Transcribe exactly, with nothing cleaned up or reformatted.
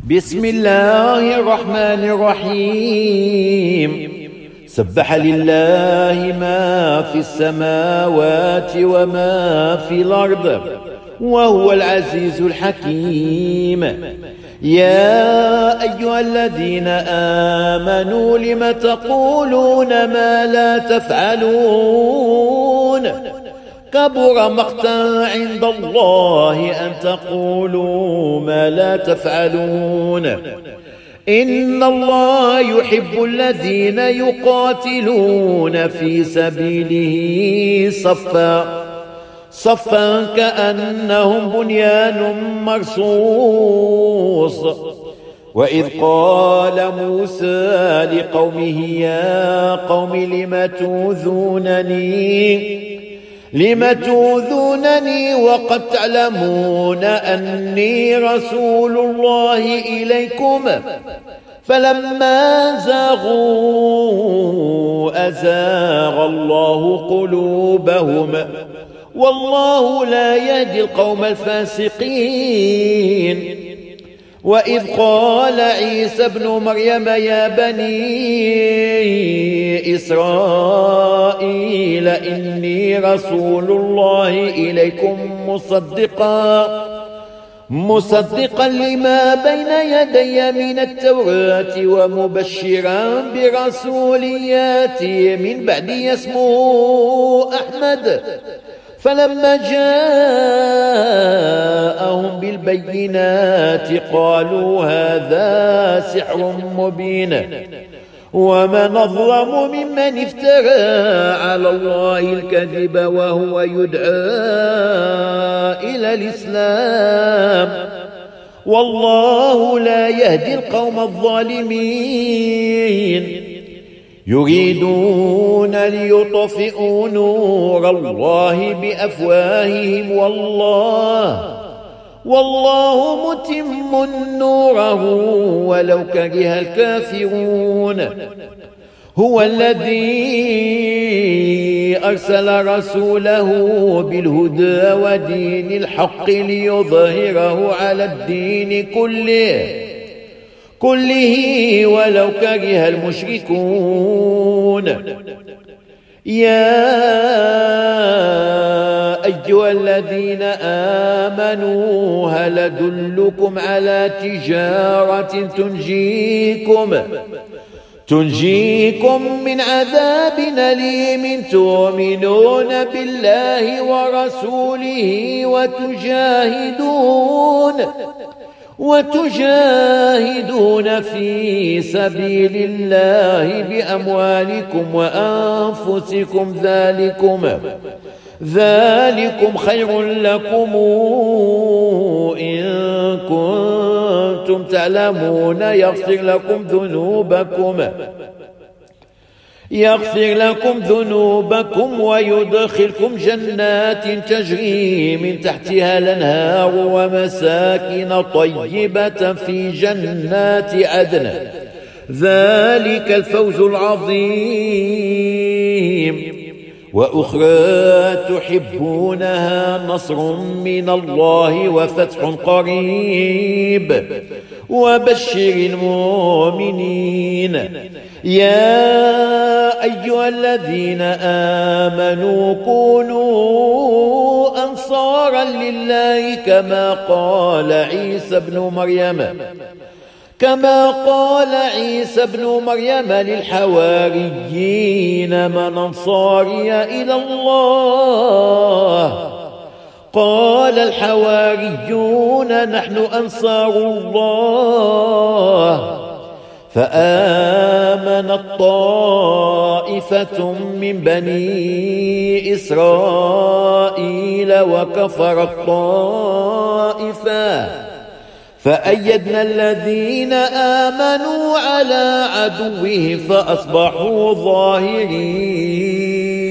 بسم الله الرحمن الرحيم. سبح لله ما في السماوات وما في الأرض وهو العزيز الحكيم. يا أيها الذين آمنوا لم تقولون ما لا تفعلون؟ كبر مقتا عند الله أن تقولوا ما لا تفعلون. إن الله يحب الذين يقاتلون في سبيله صفا صفا كأنهم بنيان مرصوص. وإذ قال موسى لقومه يا قوم لم توذونني لم توذونني وقد تعلمون أني رسول الله إليكم؟ فلما زاغوا أزاغ الله قلوبهم والله لا يهدي القوم الفاسقين. وإذ قال عيسى ابن مريم يا بني إسرائيل إني رسول الله إليكم مصدقا مصدقا لما بين يدي من التوراة ومبشرا برسول ياتي من بعدي اسمه أحمد. فلما جاءهم بالبينات قالوا هذا سحر مبين. ومن أظلم ممن افترى على الله الكذب وهو يدعى إلى الإسلام والله لا يهدي القوم الظالمين. يريدون ليطفئوا نور الله بأفواههم والله والله متم نوره ولو كره الكافرون. هو الذي أرسل رسوله بالهدى ودين الحق ليظهره على الدين كله كله ولو كره المشركون. يا أيها الذين آمنوا هل أدلكم على تجارة تنجيكم تنجيكم من عذاب أليم تؤمنون بالله ورسوله وتجاهدون وتجاهدون في سبيل الله بأموالكم وأنفسكم ذلكم ذلكم خير لكم إن كنتم تعلمون. يغفر لكم ذنوبكم يغفر لكم ذنوبكم ويدخلكم جنات تجري من تحتها الأنهار ومساكن طيبة في جنات عدن. ذلك الفوز العظيم. وأخرى تحبونها نصر من الله وفتح قريب وبشر المؤمنين. يا أيها الذين آمنوا كونوا أنصارا لله كما قال عيسى ابن مريم كما قال عيسى ابن مريم للحواريين من أنصاري إلى الله؟ قال الحواريون نحن أنصار الله. فآمنت طائفة من بني إسرائيل وكفرت طائفة فأيدنا الذين آمنوا على عدوه فأصبحوا ظاهرين.